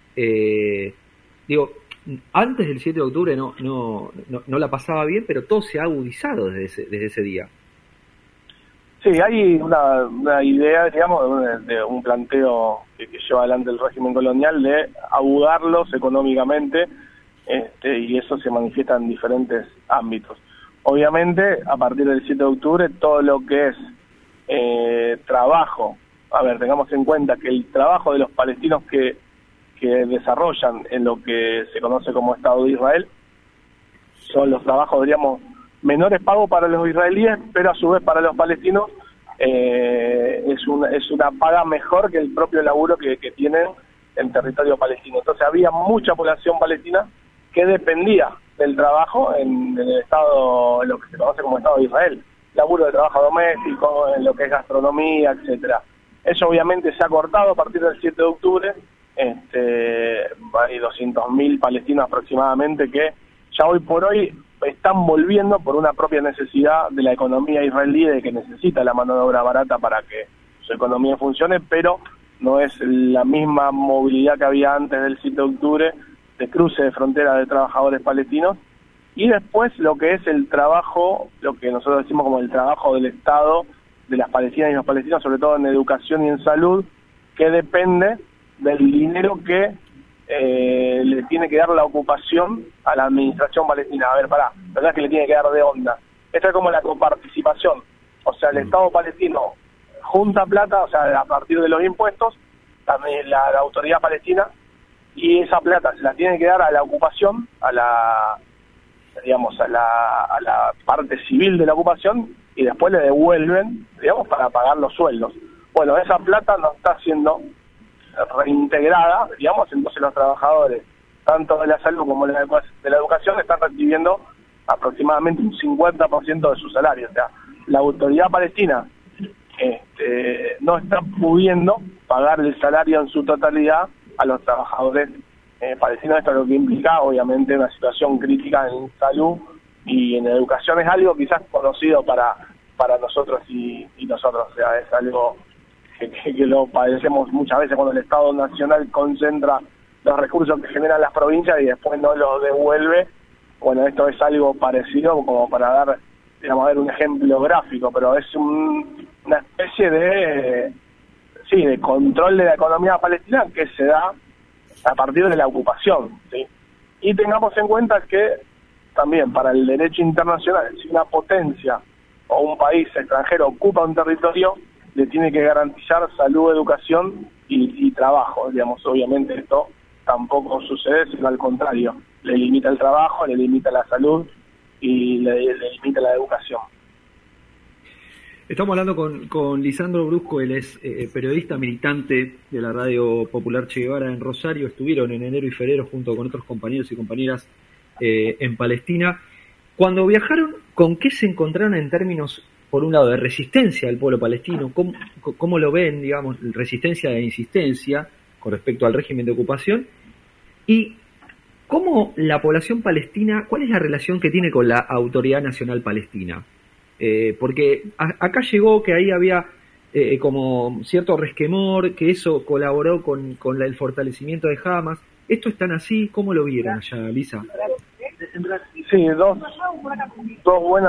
Speaker 2: Antes del 7 de octubre no la pasaba bien, pero todo se ha agudizado desde ese día.
Speaker 7: Sí, hay una idea, digamos, de un planteo que lleva adelante el régimen colonial de agudarlos económicamente, y eso se manifiesta en diferentes ámbitos. Obviamente, a partir del 7 de octubre, todo lo que es trabajo, tengamos en cuenta que el trabajo de los palestinos que desarrollan en lo que se conoce como Estado de Israel son los trabajos, diríamos, menores pagos para los israelíes, pero a su vez para los palestinos es una paga mejor que el propio laburo que tienen en territorio palestino. Entonces había mucha población palestina que dependía del trabajo en el Estado, en lo que se conoce como Estado de Israel, laburo de trabajo doméstico, en lo que es gastronomía, etcétera. Eso obviamente se ha cortado a partir del 7 de octubre. Hay 200.000 palestinos aproximadamente que ya hoy por hoy están volviendo por una propia necesidad de la economía israelí, de que necesita la mano de obra barata para que su economía funcione, pero no es la misma movilidad que había antes del 7 de octubre, de cruce de frontera de trabajadores palestinos. Y después lo que es el trabajo, lo que nosotros decimos como el trabajo del Estado, de las palestinas y los palestinos, sobre todo en educación y en salud, que depende del dinero que le tiene que dar la ocupación a la administración palestina. ¿Verdad que le tiene que dar de onda? Esto es como la coparticipación. O sea, el Estado palestino junta plata, o sea, a partir de los impuestos, también la autoridad palestina, y esa plata se la tiene que dar a la ocupación, a la parte civil de la ocupación, y después le devuelven, digamos, para pagar los sueldos. Bueno, esa plata no está siendo reintegrada, digamos, entonces los trabajadores, tanto de la salud como de la educación, están recibiendo aproximadamente un 50% de su salario. O sea, la autoridad palestina no está pudiendo pagar el salario en su totalidad a los trabajadores palestinos. Esto es lo que implica, obviamente, una situación crítica en salud y en educación. Es algo quizás conocido para nosotros y nosotros, o sea, es algo que lo padecemos muchas veces cuando el Estado Nacional concentra los recursos que generan las provincias y después no los devuelve. Bueno, esto es algo parecido, como para dar, digamos, un ejemplo gráfico, pero es una especie de control de la economía palestina que se da a partir de la ocupación, ¿sí? Y tengamos en cuenta que también para el derecho internacional, si una potencia o un país extranjero ocupa un territorio, le tiene que garantizar salud, educación y trabajo, digamos. Obviamente esto tampoco sucede, sino al contrario, le limita el trabajo, le limita la salud y le limita la educación.
Speaker 2: Estamos hablando con Lisandro Brusco, él es periodista militante de la Radio Popular Che Guevara en Rosario. Estuvieron en enero y febrero junto con otros compañeros y compañeras en Palestina. Cuando viajaron, ¿con qué se encontraron en términos, por un lado, de resistencia del pueblo palestino? ¿Cómo lo ven, digamos, resistencia e insistencia con respecto al régimen de ocupación? Y ¿cómo la población palestina, cuál es la relación que tiene con la Autoridad Nacional Palestina? Porque acá llegó que ahí había como cierto resquemor, que eso colaboró con el fortalecimiento de Hamas. ¿Esto es tan así? ¿Cómo lo vieron allá, Lisa?
Speaker 7: Sí, dos buenas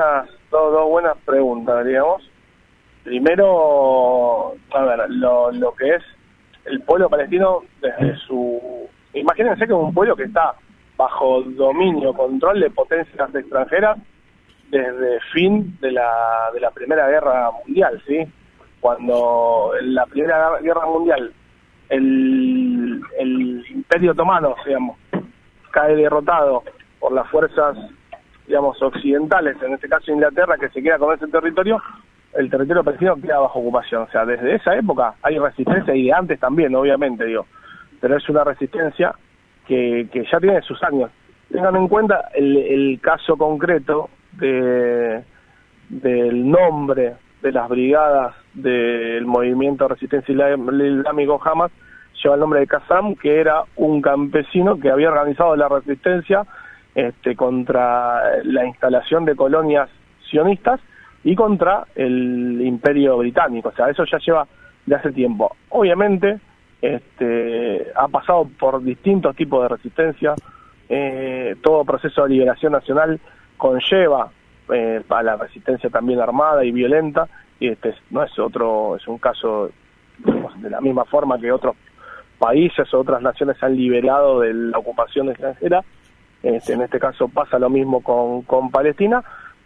Speaker 7: dos buenas preguntas, digamos. Primero, a ver, lo que es el pueblo palestino desde su... Imagínense que es un pueblo que está bajo dominio, control de potencias extranjeras desde fin de la Primera Guerra Mundial, ¿sí? Cuando en la Primera Guerra Mundial el Imperio Otomano, digamos, cae derrotado por las fuerzas, digamos, occidentales, en este caso Inglaterra, que se queda con ese territorio, el territorio palestino queda bajo ocupación. O sea, desde esa época hay resistencia, y de antes también, obviamente, digo, pero es una resistencia que ya tiene sus años. Tengan en cuenta el caso concreto del nombre de las brigadas del movimiento de resistencia islámico Hamas, lleva el nombre de Qassam, que era un campesino que había organizado la resistencia contra la instalación de colonias sionistas y contra el Imperio Británico. O sea, eso ya lleva de hace tiempo. Obviamente ha pasado por distintos tipos de resistencia. Todo proceso de liberación nacional conlleva a la resistencia también armada y violenta, y no es es un caso, digamos, de la misma forma que otros países o otras naciones se han liberado de la ocupación extranjera. En este caso pasa lo mismo con Palestina,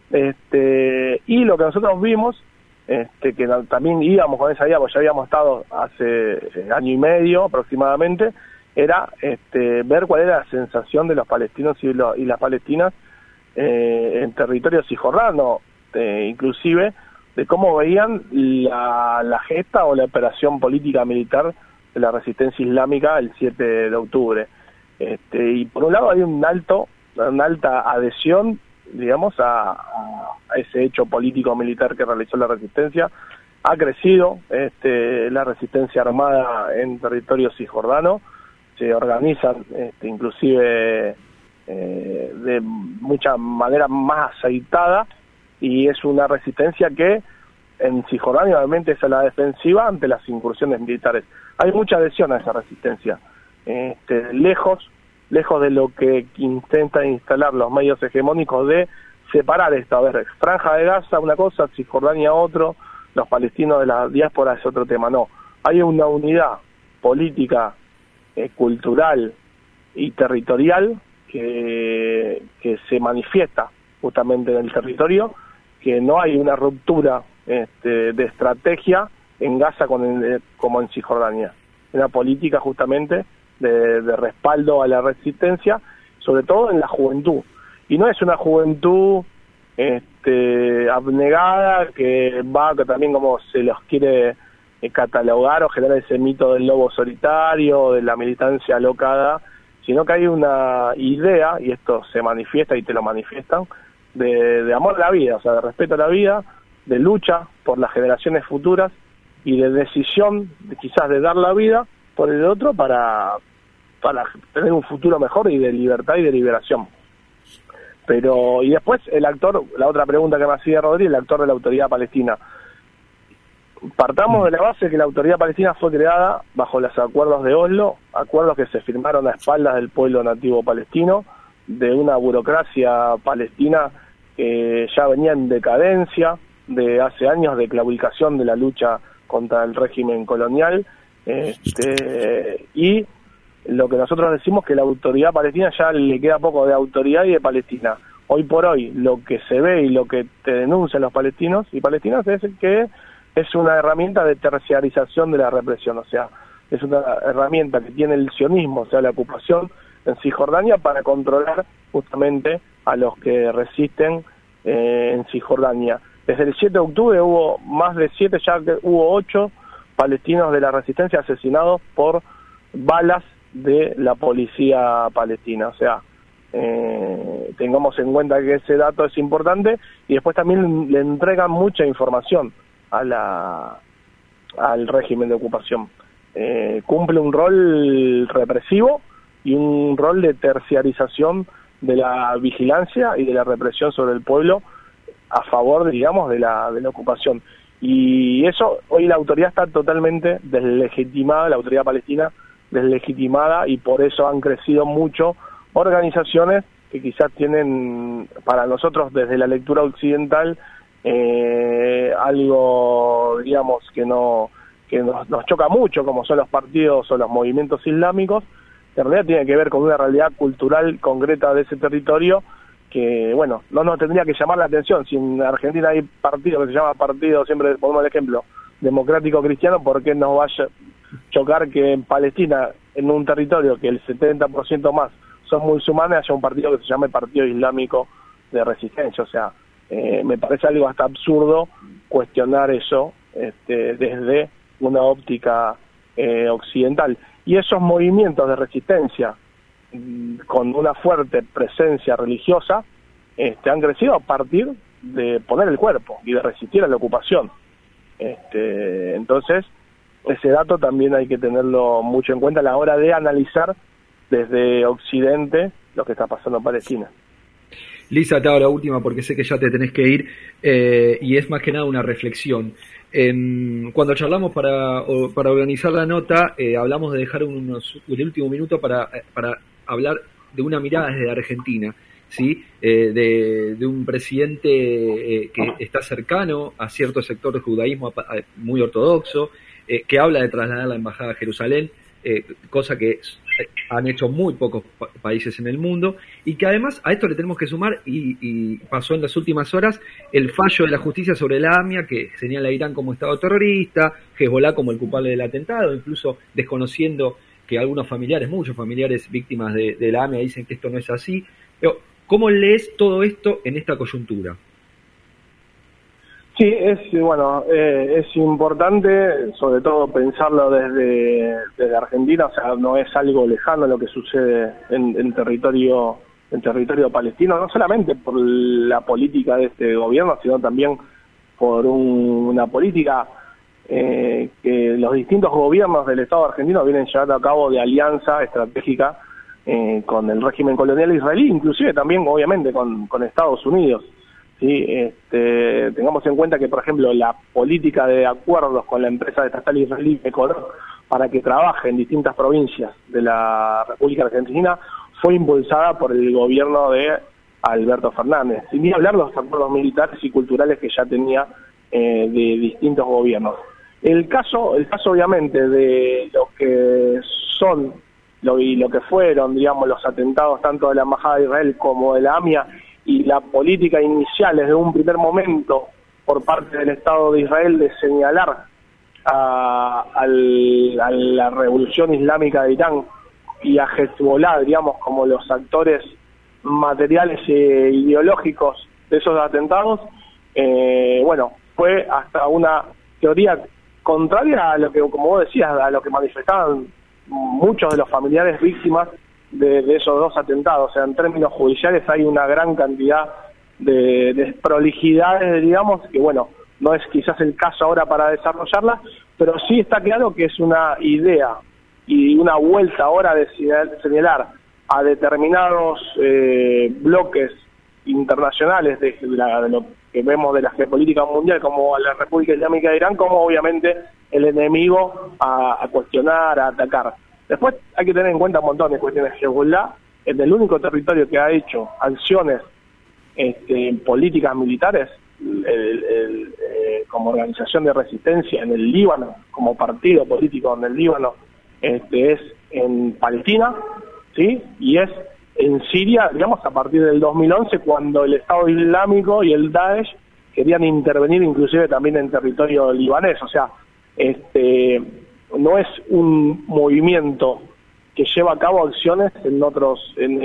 Speaker 7: y lo que nosotros vimos, que también íbamos con esa idea, porque ya habíamos estado hace año y medio aproximadamente, era ver cuál era la sensación de los palestinos y las palestinas en territorio cisjordano, inclusive de cómo veían la gesta o la operación política militar de la resistencia islámica el 7 de octubre. Y por un lado hay una alta adhesión, digamos, a ese hecho político militar que realizó la resistencia. Ha crecido la resistencia armada en territorio cisjordano, se organizan inclusive de mucha manera más aceitada, y es una resistencia que en Cisjordania obviamente es a la defensiva ante las incursiones militares. Hay mucha adhesión a esa resistencia, lejos de lo que intentan instalar los medios hegemónicos de separar esto. A ver, Franja de Gaza una cosa, Cisjordania otro, los palestinos de la diáspora es otro tema. No, hay una unidad política, cultural y territorial que se manifiesta justamente en el territorio, que no hay una ruptura de estrategia en Gaza como en Cisjordania. Una política justamente de respaldo a la resistencia, sobre todo en la juventud. Y no es una juventud abnegada que también como se los quiere catalogar o generar ese mito del lobo solitario, de la militancia alocada, sino que hay una idea, y esto se manifiesta y te lo manifiestan, de amor a la vida, o sea, de respeto a la vida, de lucha por las generaciones futuras y de decisión, quizás de dar la vida por el otro para tener un futuro mejor y de libertad y de liberación. Y después el actor, la otra pregunta que me hacía Rodríguez, el actor de la Autoridad Palestina. Partamos de la base que la Autoridad Palestina fue creada bajo los acuerdos de Oslo, acuerdos que se firmaron a espaldas del pueblo nativo palestino, de una burocracia palestina que ya venía en decadencia de hace años de claudicación de la lucha contra el régimen colonial, y lo que nosotros decimos que la Autoridad Palestina ya le queda poco de autoridad y de Palestina. Hoy por hoy lo que se ve y lo que te denuncian los palestinos y palestinas es que es una herramienta de terciarización de la represión, o sea, es una herramienta que tiene el sionismo, o sea, la ocupación en Cisjordania para controlar justamente a los que resisten en Cisjordania. Desde el 7 de octubre hubo más de 7, ya que hubo 8 palestinos de la resistencia asesinados por balas de la policía palestina. O sea, tengamos en cuenta que ese dato es importante, y después también le entregan mucha información al régimen de ocupación. Cumple un rol represivo y un rol de terciarización de la vigilancia y de la represión sobre el pueblo a favor, digamos, de la ocupación. Y eso, hoy la autoridad está totalmente deslegitimada, la autoridad palestina deslegitimada, y por eso han crecido mucho organizaciones que quizás tienen para nosotros desde la lectura occidental algo, digamos, que nos choca mucho, como son los partidos o los movimientos islámicos, que en realidad tiene que ver con una realidad cultural concreta de ese territorio que, bueno, no nos tendría que llamar la atención. Si en Argentina hay partido que se llama partido, siempre ponemos el ejemplo, democrático cristiano, ¿por qué nos va a chocar que en Palestina, en un territorio que el 70% más son musulmanes, haya un partido que se llame Partido Islámico de Resistencia? O sea, me parece algo hasta absurdo cuestionar eso desde una óptica occidental. Y esos movimientos de resistencia con una fuerte presencia religiosa han crecido a partir de poner el cuerpo y de resistir a la ocupación. Entonces, ese dato también hay que tenerlo mucho en cuenta a la hora de analizar desde Occidente lo que está pasando en Palestina.
Speaker 2: Lisa, te hago la última porque sé que ya te tenés que ir, y es más que nada una reflexión. Cuando charlamos para organizar la nota, hablamos de dejar el último minuto para hablar de una mirada desde Argentina, ¿sí? De un presidente que está cercano a cierto sector del judaísmo muy ortodoxo, que habla de trasladar la embajada a Jerusalén, cosa que han hecho muy pocos países en el mundo, y que además a esto le tenemos que sumar, y pasó en las últimas horas, el fallo de la justicia sobre la AMIA, que señala a Irán como Estado terrorista, Hezbollah como el culpable del atentado, incluso desconociendo que algunos familiares, muchos familiares víctimas de la AMIA dicen que esto no es así. Pero, ¿cómo lees todo esto en esta coyuntura?
Speaker 7: Sí, es importante, sobre todo pensarlo desde Argentina. O sea, no es algo lejano lo que sucede en territorio palestino, no solamente por la política de este gobierno, sino también por una política que los distintos gobiernos del Estado argentino vienen llevando a cabo de alianza estratégica con el régimen colonial israelí, inclusive también obviamente con Estados Unidos. Sí, tengamos en cuenta que, por ejemplo, la política de acuerdos con la empresa estatal israelí Ecolog para que trabaje en distintas provincias de la República Argentina fue impulsada por el gobierno de Alberto Fernández, sin ni hablar de los acuerdos militares y culturales que ya tenía de distintos gobiernos. El caso obviamente de lo que son y lo que fueron, digamos, los atentados tanto de la Embajada de Israel como de la AMIA, y la política inicial desde un primer momento por parte del Estado de Israel de señalar a la revolución islámica de Irán y a Hezbollah, digamos, como los actores materiales e ideológicos de esos atentados, fue hasta una teoría contraria a lo que, como vos decías, a lo que manifestaban muchos de los familiares víctimas de esos dos atentados. O sea, en términos judiciales hay una gran cantidad de desprolijidades, digamos, que no es quizás el caso ahora para desarrollarla, pero sí está claro que es una idea y una vuelta ahora de señalar a determinados bloques internacionales de lo que vemos de la geopolítica mundial, como a la República Islámica de Irán, como obviamente el enemigo a cuestionar, a atacar. Después hay que tener en cuenta un montón de cuestiones. Hezbollah es el único territorio que ha hecho acciones políticas militares como organización de resistencia en el Líbano, como partido político en el Líbano, es en Palestina, ¿sí? Y es en Siria, digamos, a partir del 2011, cuando el Estado Islámico y el Daesh querían intervenir inclusive también en territorio libanés. O sea, no es un movimiento que lleva a cabo acciones en otras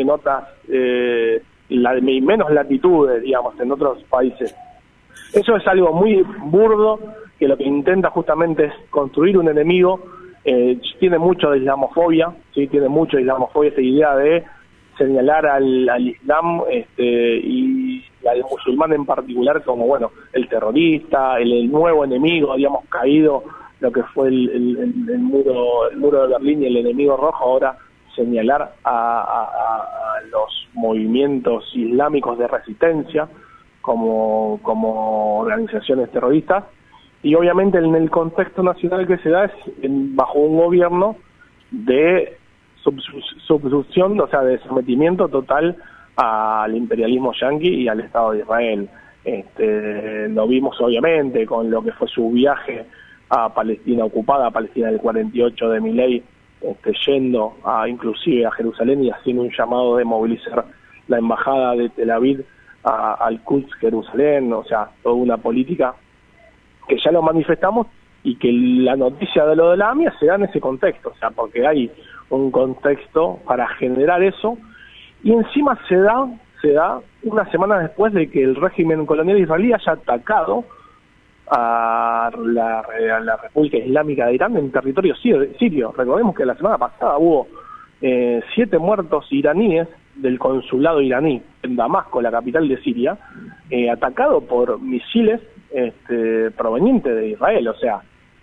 Speaker 7: menos latitudes, digamos, en otros países. Eso es algo muy burdo, que lo que intenta justamente es construir un enemigo. Tiene mucho de islamofobia, sí, tiene mucho de islamofobia, esa idea de señalar al Islam y al musulmán en particular como, el terrorista, el nuevo enemigo, digamos, caído lo que fue el muro de Berlín y el enemigo rojo. Ahora señalar a los movimientos islámicos de resistencia como organizaciones terroristas, y obviamente en el contexto nacional que se da es bajo un gobierno de subsucción, o sea, de sometimiento total al imperialismo yanqui y al Estado de Israel. Lo vimos obviamente con lo que fue su viaje a Palestina ocupada, a Palestina del 48 de Milei, yendo inclusive a Jerusalén y haciendo un llamado de movilizar la embajada de Tel Aviv al Quds Jerusalén, o sea, toda una política que ya lo manifestamos y que la noticia de lo de la AMIA se da en ese contexto, o sea, porque hay un contexto para generar eso, y encima se da una semana después de que el régimen colonial israelí haya atacado a la República Islámica de Irán en territorio sirio. Recordemos que la semana pasada hubo 7 muertos iraníes del consulado iraní en Damasco, la capital de Siria, atacado por misiles provenientes de Israel. O sea,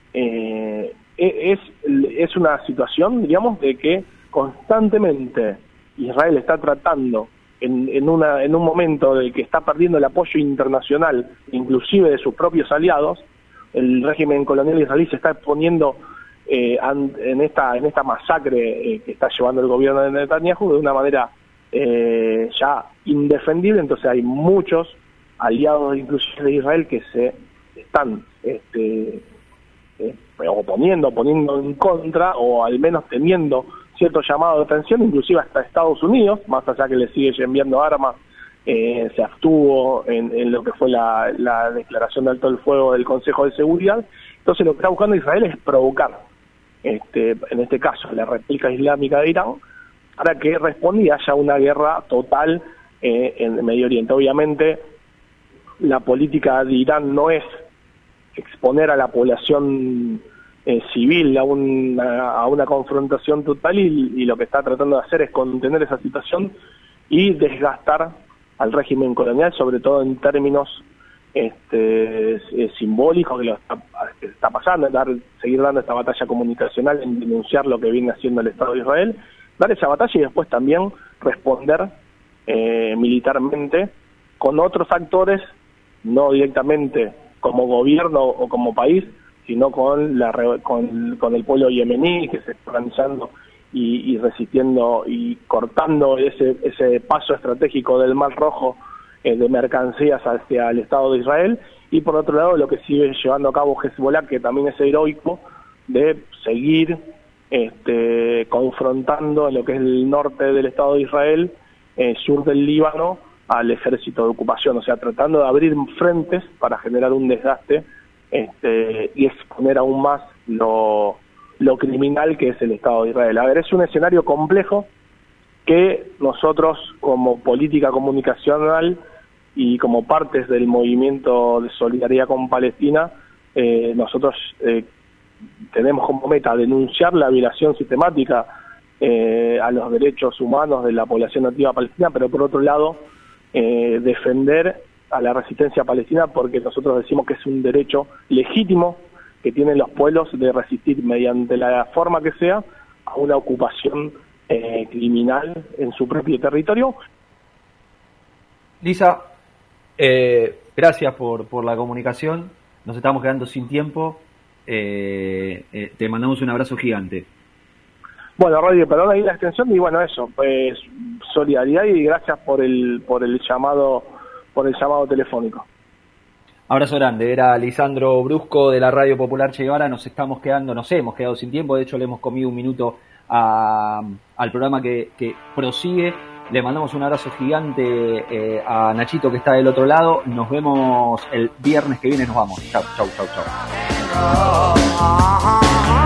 Speaker 7: es una situación, digamos, de que constantemente Israel está tratando en un momento de que está perdiendo el apoyo internacional, inclusive de sus propios aliados. El régimen colonial israelí se está exponiendo en esta masacre que está llevando el gobierno de Netanyahu de una manera ya indefendible. Entonces hay muchos aliados inclusive de Israel que se están poniendo en contra, o al menos teniendo cierto llamado de atención, inclusive hasta Estados Unidos, más allá que le sigue enviando armas, se abstuvo en lo que fue la declaración de alto el fuego del Consejo de Seguridad. Entonces lo que está buscando Israel es provocar, en este caso, la República Islámica de Irán, para que responda y haya una guerra total en Medio Oriente. Obviamente, la política de Irán no es exponer a la población civil a una confrontación total, y lo que está tratando de hacer es contener esa situación y desgastar al régimen colonial, sobre todo en términos simbólicos que está pasando, seguir dando esta batalla comunicacional en denunciar lo que viene haciendo el Estado de Israel, dar esa batalla y después también responder militarmente con otros actores, no directamente como gobierno o como país, sino con el pueblo yemení, que se está organizando y resistiendo y cortando ese paso estratégico del Mar Rojo de mercancías hacia el Estado de Israel. Y por otro lado, lo que sigue llevando a cabo Hezbollah, que también es heroico, de seguir confrontando en lo que es el norte del Estado de Israel, sur del Líbano, al ejército de ocupación, o sea, tratando de abrir frentes para generar un desgaste y exponer aún más lo criminal que es el Estado de Israel. A ver, es un escenario complejo que nosotros, como política comunicacional y como partes del movimiento de solidaridad con Palestina, nosotros tenemos como meta denunciar la violación sistemática a los derechos humanos de la población nativa palestina, pero por otro lado defender a la resistencia palestina, porque nosotros decimos que es un derecho legítimo que tienen los pueblos de resistir mediante la forma que sea a una ocupación criminal en su propio territorio.
Speaker 2: Lisa, gracias por la comunicación. Nos estamos quedando sin tiempo. Te mandamos un abrazo gigante.
Speaker 7: Bueno, Radio, perdón ahí la extensión, y bueno, eso, pues solidaridad y gracias por el llamado telefónico.
Speaker 2: Abrazo grande. Era Lisandro Brusco de la Radio Popular Che Guevara. Nos hemos quedado sin tiempo. De hecho, le hemos comido un minuto al programa que prosigue. Le mandamos un abrazo gigante a Nachito, que está del otro lado. Nos vemos el viernes que viene. Nos vamos. Chau.